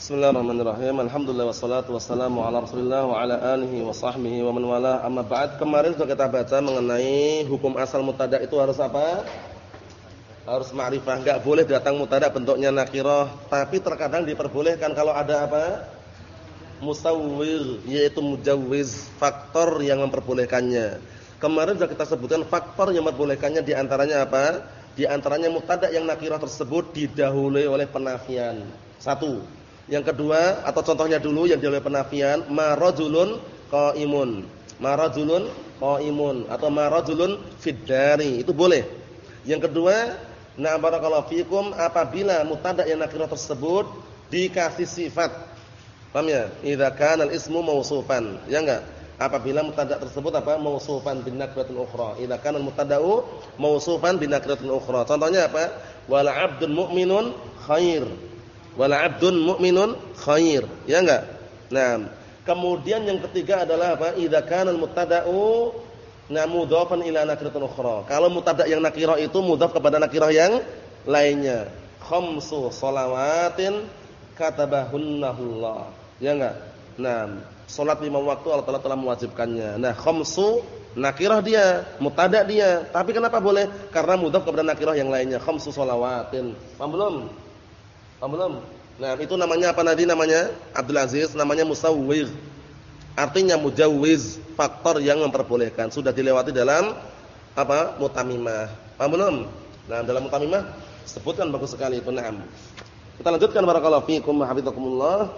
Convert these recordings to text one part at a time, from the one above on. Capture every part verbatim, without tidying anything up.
Bismillahirrahmanirrahim. Alhamdulillah wassalatu wassalamu ala Rasulillah wa ala alihi wa sahbihi wa man wala. Amma ba'd. Kemarin sudah kita baca mengenai hukum asal mubtada itu harus apa? Harus ma'rifah. Enggak boleh datang mubtada bentuknya nakirah, tapi terkadang diperbolehkan kalau ada apa? Musawwir, yaitu mujawwiz, faktor yang memperbolehkannya. Kemarin sudah kita sebutkan faktor yang memperbolehkannya di antaranya apa? Di antaranya mubtada yang nakirah tersebut didahului oleh penafian. Satu. Yang kedua atau contohnya dulu yang didahului penafian, ma rajulun qaimun. Ma rajulun qaimun atau ma rajulun fid dari. Itu boleh. Yang kedua, na barakallahu fikum, apabila mubtada yang nakirah tersebut dikasih sifat. Paham ya? Idza kana al-ismu mausufan. Ya enggak? Apabila mubtada tersebut apa? Mausufan bin nakratin ukhra. Idza kana al-mubtada'u mausufan bin nakratin ukhra. Contohnya apa? Wal 'abdun mu'minun khair. Wala 'abdun mu'minun khair. Ya enggak? Nah, kemudian yang ketiga adalah apa? Idza kana al-mubtada'u mudhafan ila nakiratin ukhra. Kalau mubtada' yang nakirah itu mudhaf kepada nakirah yang lainnya. Khamsu shalawatin katabahunnahullah. Ya enggak? Nah, salat lima waktu Allah Taala telah mewajibkannya. Nah, khamsu nakirah dia, mubtada' dia. Tapi kenapa boleh? Karena mudhaf kepada nakirah yang lainnya. Khamsu shalawatin. Paham belum? Paham belum? Nah, itu namanya apa tadi namanya? Abdul Aziz, namanya musawwir. Artinya mujawwiz, faktor yang memperbolehkan. Sudah dilewati dalam apa? Mutamimah. Paham belum? Nah, dalam mutamimah sebutkan bagus sekali itu. Naam. Kita lanjutkan barakallahu fiikum wa hafizakumullah.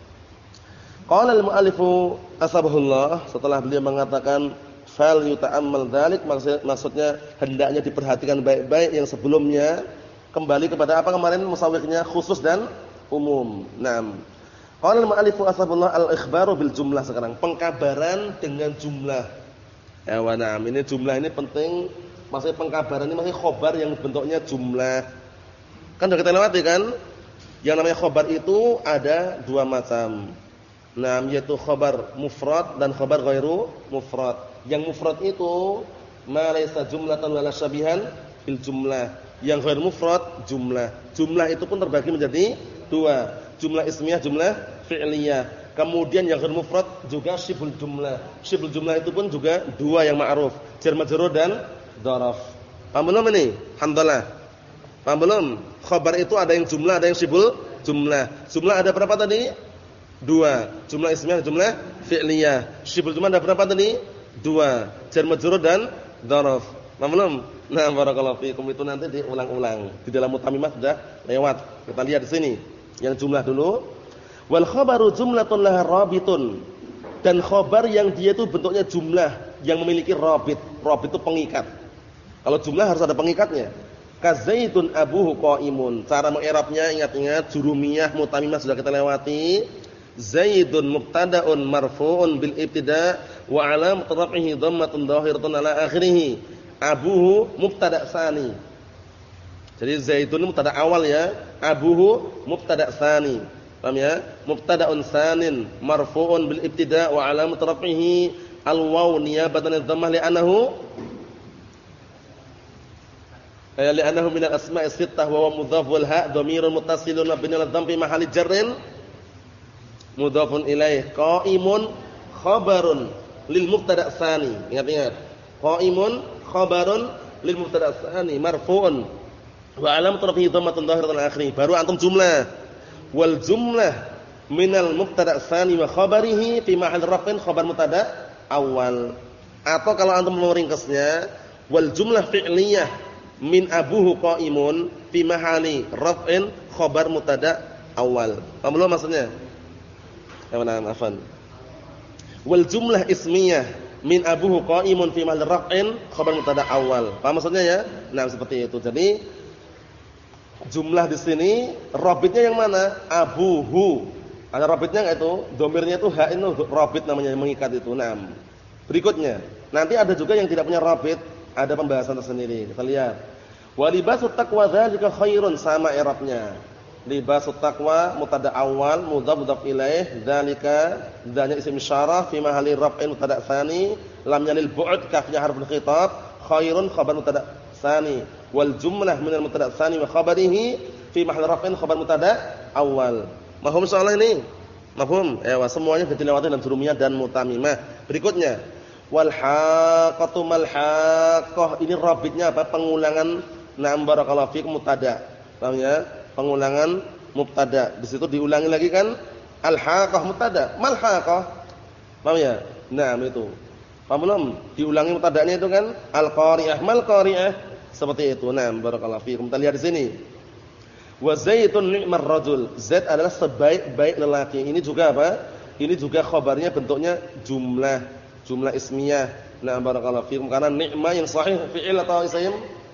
Qala al-mu'allifu asbahullah, setelah beliau mengatakan fal yuta'ammal dzalik, maksudnya hendaknya diperhatikan baik-baik yang sebelumnya. Kembali kepada apa kemarin musawwirnya khusus dan umum. Naam. Qala al-mu'allifu asbahullah al-ikhbaru bil jumlah sekarang, pengkabaran dengan jumlah. Ya wa na'am, ini jumlah ini penting. Maksudnya pengkabaran ini masih khobar yang bentuknya jumlah. Kan sudah kita lewati kan? Yang namanya khobar itu ada dua macam. Nah, yaitu khobar mufrad dan khobar ghairu mufrad. Yang mufrad itu ma laysa jumlatan wala syabihan bil jumlah. Yang ghairu mufrad jumlah. Jumlah itu pun terbagi menjadi dua. Jumlah ismiyah, jumlah fi'liyah. Kemudian yang ghairu mufrad juga syibhul jumlah. Syibhul jumlah itu pun juga dua yang ma'ruf, jar majrur dan dzaraf. Paham belum ini? Alhamdulillah. Paham belum? Khabar itu ada yang jumlah, ada yang syibhul jumlah. Jumlah ada berapa tadi? Dua. Jumlah ismiyah, jumlah fi'liyah. Syibhul jumlah ada berapa tadi? Dua. Jar majrur dan dzaraf. Paham belum? Nah, barakallahu fiikum, itu nanti diulang-ulang. Di dalam mutamimah sudah lewat. Kita lihat di sini. Yang jumlah dulu. Wal khabaru jumlatun laha rabitun. Dan khabar yang dia itu bentuknya jumlah yang memiliki rabit. Rabit itu pengikat. Kalau jumlah harus ada pengikatnya. Kazaidun abuhu qaimun. Cara mengi'rabnya ingat-ingat jurumiyah mutamimah sudah kita lewati. Zaidun mubtada'un marfu'un bil ibtida' wa 'alamat raf'ihi dhammatun dhahiratun 'ala akhirih. Abuhu mubtada' tsani. Jadi Zaidun mubtada' awal ya, abuhu mubtada' tsani. Paham ya? Mubtada'un tsanin marfu'un bil ibtida' wa 'alamat raf'ihi al-waw niyabatan adh-dhammah li'annahu ay li'annahu min al-asma'i sittah wa huwa mudhaf wal ha' dhamirun muttasilun mabniun 'ala dhammi mahalli jarrin mudhafun ilaih. Qaimun khabarun lil mubtada' tsani. Ingat-ingat. Qaimun khabarun lil mubtada' tsani marfu'un wa 'alamat rafihi dhammatun dhahiratan akhirih. Baru antum jumlah. Wal jumlah minal mubtada' tsani wa khabarihi fi mahall raf'in khabar mubtada' awal. Atau kalau antum mau ringkasnya, wal jumlah fi'liyah min abuhu qaimun fi mahalli raf'in khabar mubtada' awal. Paham belum maksudnya? Ya benar, afwan. Wal jumlah ismiyah min abuhu qaimun fi mahall raf'in khabar mubtada' awal. Paham maksudnya ya? Nah, seperti itu. Jadi jumlah di sini rabitnya yang mana? Abuhu. Ada rabitnya enggak itu? Dhamirnya itu ha itu rabit namanya yang mengikat itu. Nah, berikutnya. Nanti ada juga yang tidak punya rabit, ada pembahasan tersendiri. Kita lihat. Wa libasut taqwa dzalika khairun, sama i'rabnya. Libasut taqwa mubtada' awal mudhaf mudhaf ilaih, dzalika dzanya isim isyarah fi mahalli raf'in mubtada' tsani, lam yalil bu'd kafnya harful khitab, khairun khabar mubtada' tsani wal jumlah minal mubtada' tsani wa khabarihi fi mahall raf'in khabar mubtada' awal. Mahfum insyaallah ini? Mahfum? Ya, semuanya sudah dilewati dalam jurumiyah dan mutamimah. Berikutnya, wal haqqatu mal haqqah. Ini rabitnya apa? Pengulangan na'am barakallahu fikum mubtada. Paham ya? Pengulangan mubtada. Di situ diulangi lagi kan? Al haqqah mubtada. Mal haqqah. Paham ya? Nah, itu. Paham belum? Diulangi mubtada'nya itu kan al qari'ah mal qari'ah. Seperti itu. Nah, barakallahu fikum. Kita lihat di sini. Wa zaitun ni'mar rajul. Zaid adalah sebaik-baik lelaki. Ini juga apa? Ini juga khabarnya bentuknya jumlah, jumlah ismiyah. Nah, barakallahu fikum. Karena ni'mah yang sahih fi'il atau isim?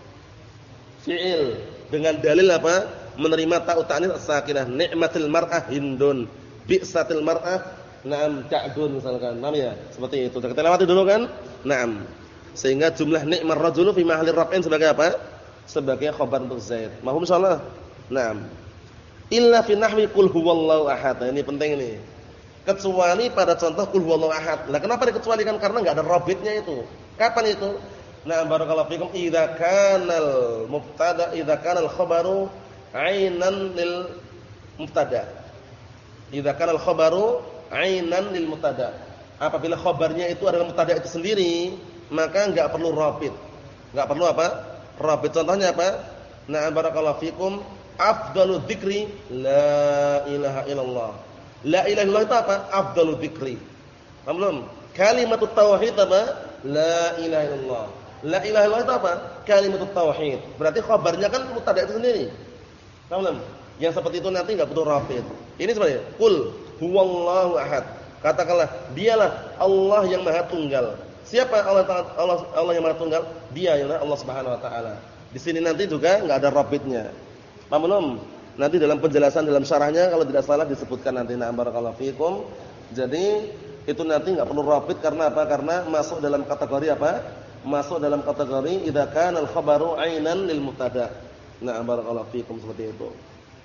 Fi'il. Dengan dalil apa? Menerima ta'u ta'nis as-sakinah. Ni'matil mar'ah Hindun. Bi'satil mar'ah na'am Ka'dun misalkan. Paham ya? Seperti itu. Kita lewati dulu kan? Naam. Sehingga jumlah ni'mar rajulu fi mahalli raf'in sebagai apa? Sebagai khabar untuk Zaid. Mahum insyaallah. Naam. Illa fi nahwi qul huwallahu ahad. Nah, ini penting ini. Kecuali pada contoh qul huwallahu ahad. Lah kenapa dikecualikan? Karena enggak ada rabitnya itu. Kapan itu? Nah, barakallahu fikum idza kanal mubtada idza kanal khabaru 'ainan lil mubtada. Idza kanal khabaru 'ainan lil mubtada. Apabila khabarnya itu adalah mubtada itu sendiri, maka enggak perlu rabit. Enggak perlu apa? Rabit. Contohnya apa? Nah, barakallahu fikum afdalu dzikri la ilaha illallah. La ilaha illallah itu apa? Afdalu dzikri. Paham belum? Kalimatut tauhid apa? La ilaha illallah. La ilaha illallah itu apa? Kalimatut tauhid. Berarti khabarnya kan mubtada itu sendiri. Paham belum? Yang seperti itu nanti enggak butuh rabit. Ini sebenarnya qul huwallahu ahad. Katakanlah dialah Allah yang Maha Tunggal. Siapa Allah Allah Allah yang Maha Tunggal? Dia yang Allah Subhanahu wa taala. Di sini nanti juga enggak ada rabitnya. Paham belum? Nanti dalam penjelasan dalam syarahnya kalau tidak salah disebutkan nanti na'am barakallahu fikum. Jadi itu nanti enggak perlu rabit karena apa? Karena masuk dalam kategori apa? Masuk dalam kategori idza kana al-khabaru 'ainan lil mubtada. Na'am barakallahu fikum seperti itu.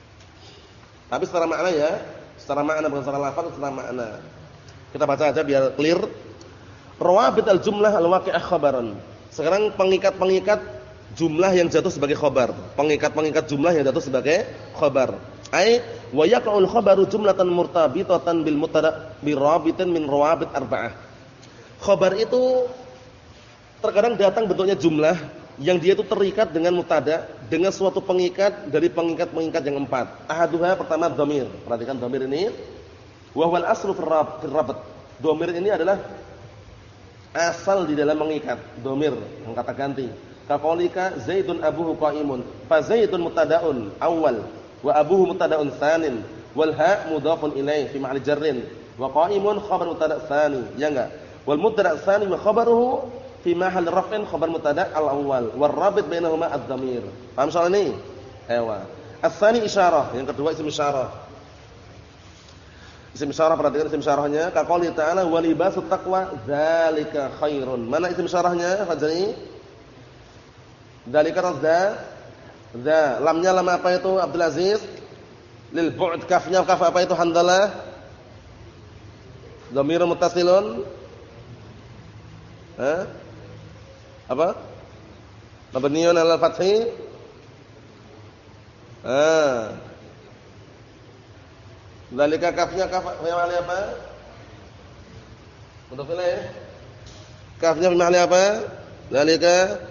Tapi secara makna ya, secara makna bukan secara lafaz, secara makna. Kita baca aja biar clear. Rawabit al-jumlah al-waqi'ah khabaran. Sekarang pengikat-pengikat jumlah yang jatuh sebagai khabar. Pengikat-pengikat jumlah yang jatuh sebagai khabar. Ai wa yaqa'ul khabaru jumlatan murtabitatan bil mubtada' bi rabitin min rawabit arba'ah. Khabar itu terkadang datang bentuknya jumlah yang dia itu terikat dengan mubtada' dengan suatu pengikat dari pengikat-pengikat yang empat. Ahaduha pertama dhamir. Perhatikan dhamir ini. Wa huwal aslu fil rabt. Dhamir ini adalah asal di dalam mengikat. Dhamir yang kata ganti. Kaqaulika Zaidun abuhu qa'imun. Fa Zaidun mubtada'un awal wa abuhu mubtada'un tsanin wal ha' mudhafun ilaih fi ma'al jarrin wa qa'imun khabar mubtada' tsani. Ya enggak? Wal mubtada' tsani wa khabaruhu fi mahall raf'in khabar mubtada' al-awwal wal rabit bainahuma ad-dhamir. Paham soal ini? Ewa. Ats-tsani isyarah, yang kedua isim isyarah. Isim isyarah perhatikan isim isyarahnya kaqauli ta'ala wa libasut taqwa dzalika khairun. Mana isim isyarahnya? Fajri dalika radza za lamnya lam apa itu Abdul Aziz lil bu'd kafnya kaf apa itu Handalah dhamir muttasilun eh apa mabniun ala fathi ah dalika kafnya kaf yang apa mudhaf ilaih kafnya bermakna apa dalika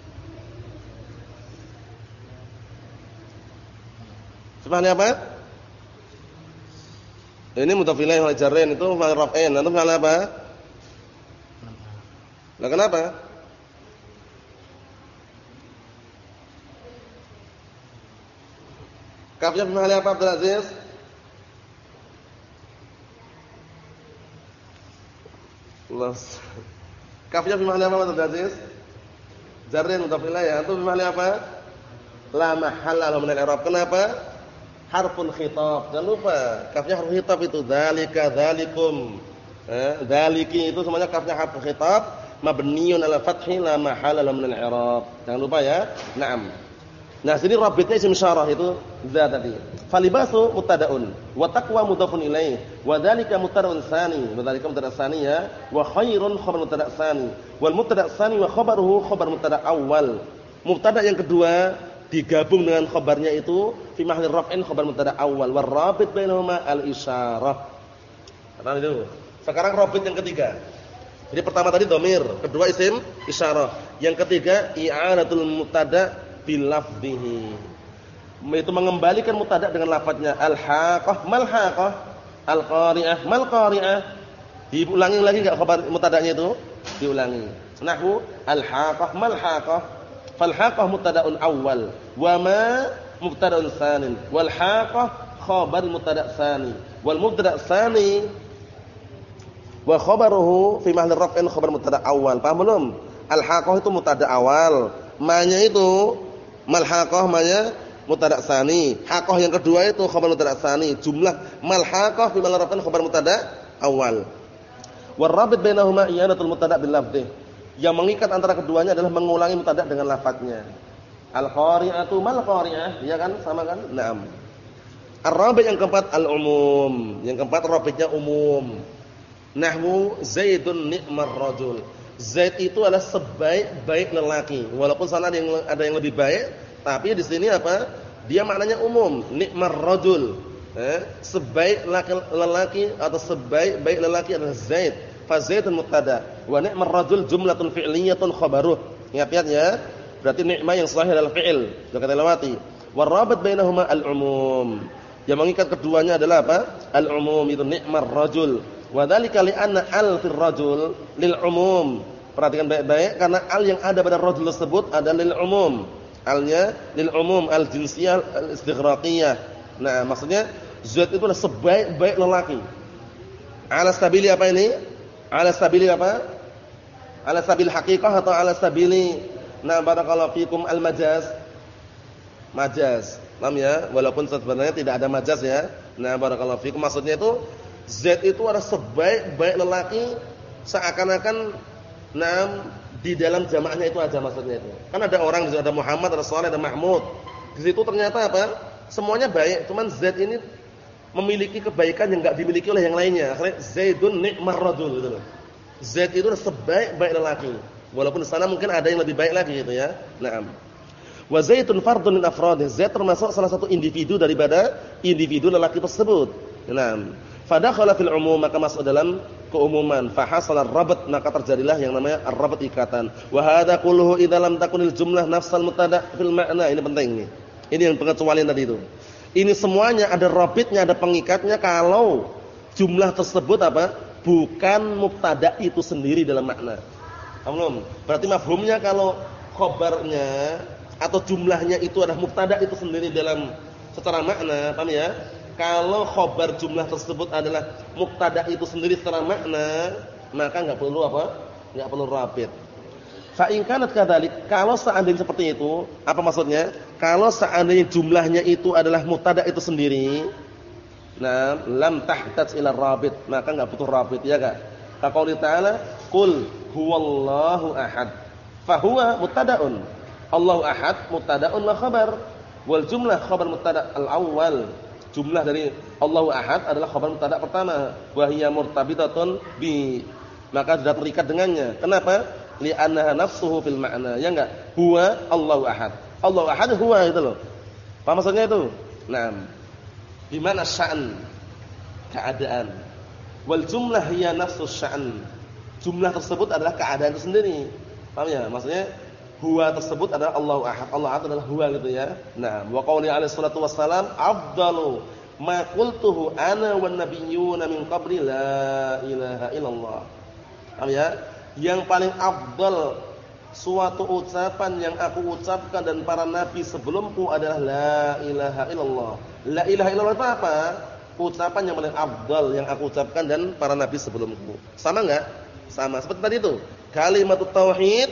Sebenarnya apa? Ini mudhaf ilaih wal jarrin itu maf'ul raf'in. Antum salah apa? Lah kenapa? Kafnya bermakna apa Abdul Aziz? Allah. Kafnya bermakna apa Abdul Aziz? Jarrin mudhaf ilaih. Antum bermakna apa? La mahalla lahu min al-i'rab. Kenapa? Harful khitab. Jangan lupa, kafnya harful khitab itu dzalika dzalikum. Eh, dzaliki itu semuanya kafnya harful khitab, mabniun ala fathi la mahala lahu min al-i'rab. Jangan lupa ya. Naam. Nah, sini rabitnya isim isyarah itu dza tadi. Falibasu mubtada'un wa taqwa mudhafun ilaih wa dzalika mubtada'un tsani. Wa dzalika mubtada' tsani ya. Wa khairun khabar mubtada' tsani. Wal mubtada' tsani wa khabaruhu khabar mubtada' awal. Mubtada' yang kedua digabung dengan khabarnya itu fi mahalli raf'in khabar mubtada awal war rabit bainahuma al-isyarah. Paham itu? Sekarang rabit yang ketiga. Jadi pertama tadi dhamir, kedua isim isyarah. Yang ketiga i'anatul mubtada bil lafdhihi. Itu mengembalikan mubtada dengan lafadznya. Al-haqah mal haqah, al-qari'ah mal qari'ah. Diulangi lagi enggak khabar mubtadanya itu? Diulangi. Nahwu al-haqah mal haqah. Fal-haqah mubtada'un awal wa ma mubtada'un tsanin wal haqah khabar mubtada' tsani wal mubtada' tsani wa khabaruhu fi mahalli raf'in khabar mubtada' awal. Paham belum? Al-haqah itu mubtada' awal, ma-nya itu mal-haqah, ma-nya mubtada' tsani. Haqah yang kedua itu khabar mubtada' tsani. Jumlah mal-haqah fi mahalli raf'in khabar mubtada' awal. War rabit bainahuma i'anatul mubtada' bil lafdhi. Yang mengikat antara keduanya adalah mengulangi mubtada' dengan lafadznya. Al-qari'atu mal qari'ah, ya kan? Sama kan? Naam. Ar-rabi' yang keempat al-umum. Yang keempat rabitnya umum. Nahwu Zaidun ni'mar rajul. Zaid itu adalah sebaik-baik lelaki. Walaupun sana ada yang ada yang lebih baik, tapi di sini apa? Dia maknanya umum. Ni'mar rajul. Eh, sebaik lelaki atau sebaik-baik lelaki adalah Zaid. Fa Zaidun mubtada wa ni'mar rajul jumlatun fi'liyatun khabaruh. Ingat-ingat ya. Berarti ni'mah yang sahih adalah fi'il. Sudah kita lewati. War rabat bainahuma al-umum. Yang mengikat keduanya adalah apa? Al-umum itu ni'mar rajul. Wa dzalika li anna al fil rajul lil umum. Perhatikan baik-baik karena al yang ada pada rajul tersebut adalah lil umum. Alnya lil umum al-jinsiyah al-istighraqiyah. Nah, maksudnya Zaid itu adalah sebaik-baik lelaki. Ala sabili apa ini? Ala sabili apa? Ala sabili haqiqah atau ala sabili na barakallahu fikum al-majaz? Majaz. Paham ya? Walaupun sebenarnya tidak ada majaz ya. Nah, barakallahu fikum maksudnya itu Z itu adalah sebaik-baik lelaki seakan-akan nam di dalam jamaahnya itu aja maksudnya itu. Kan ada orang di situ, ada Muhammad, ada Saleh, ada Mahmud. Di situ ternyata apa? Semuanya baik, cuman Z ini memiliki kebaikan yang enggak dimiliki oleh yang lainnya. Akhirnya Zaidun ni'mar rajul gitu loh. Zaid itu sebaik-baik lelaki. Walaupun di sana mungkin ada yang lebih baik lagi gitu ya. Naam. Wa Zaidun fardun min afradih. Zaid termasuk salah satu individu daripada individu lelaki tersebut. Naam. Fadakhala fil umum, maka masuk dalam keumuman. Fa hasala ar-rabat, maka terjadilah yang namanya ar-rabat ikatan. Wa hadza kulluhu idza lam takunil jumlah nafsal mubtada' fil ma'na. Ini penting nih. Ini yang pengecualian tadi itu. Ini semuanya ada rabitnya, ada pengikatnya kalau jumlah tersebut apa? Bukan mubtada itu sendiri dalam makna. Paham? Berarti mafhumnya kalau khabarnya atau jumlahnya itu adalah mubtada itu sendiri dalam secara makna, paham ya? Kalau khabar jumlah tersebut adalah mubtada itu sendiri secara makna, maka enggak perlu apa? Enggak perlu rabit. Fa in kanat kadzalik, kalau seandainya seperti itu, apa maksudnya? Kalau seandainya jumlahnya itu adalah mubtada itu sendiri, nah, lam tahtaj ila rabit, maka enggak butuh rabit ya enggak? Qauli ta'ala, qul huwallahu ahad. Fa huwa mubtada'un. Allahu ahad mubtada'un wa khabar. Wal jumlah khabar mubtada' al-awwal. Jumlah dari Allahu ahad adalah khabar mubtada' pertama, wa hiya murtabitatun bi. Maka sudah terikat dengannya. Kenapa? Li'annaha nafsuhu fil ma'na. Ya enggak? Huwa Allahu ahad. Allahu ahad huwa itu loh. Apa maksudnya itu? Naam. Di mana sya'n? Keadaan. Wal jumlah hiya nafsus sya'n. Jumlah tersebut adalah keadaan itu sendiri. Paham ya? Maksudnya huwa tersebut adalah Allahu ahad. Allah ahad adalah huwa gitu ya. Naam. Wa qauli alaihi salatu wassalam afdalu ma qultuhu ana wan nabiyyuna min qabli la ilaha illallah. Paham ya? Yang paling afdal suatu ucapan yang aku ucapkan dan para nabi sebelumku adalah la ilaha illallah. La ilaha illallah itu apa? Ucapan yang paling afdal yang aku ucapkan dan para nabi sebelumku. Sama enggak? Sama. Seperti tadi itu. Kalimatut tauhid,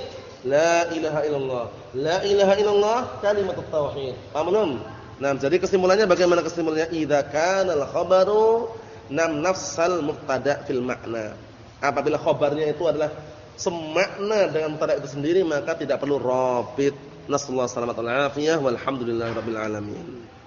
la ilaha illallah. La ilaha illallah kalimatut tauhid. Paham belum? Nah, jadi kesimpulannya bagaimana kesimpulannya? Idza kana al-khabaru nam nafsal mubtada' fil ma'na. Apabila khabarnya itu adalah semakna dengan mubtada' itu sendiri, maka tidak perlu rabit. Nasallahu alaihi wasallam walhamdulillahirabbil alamin.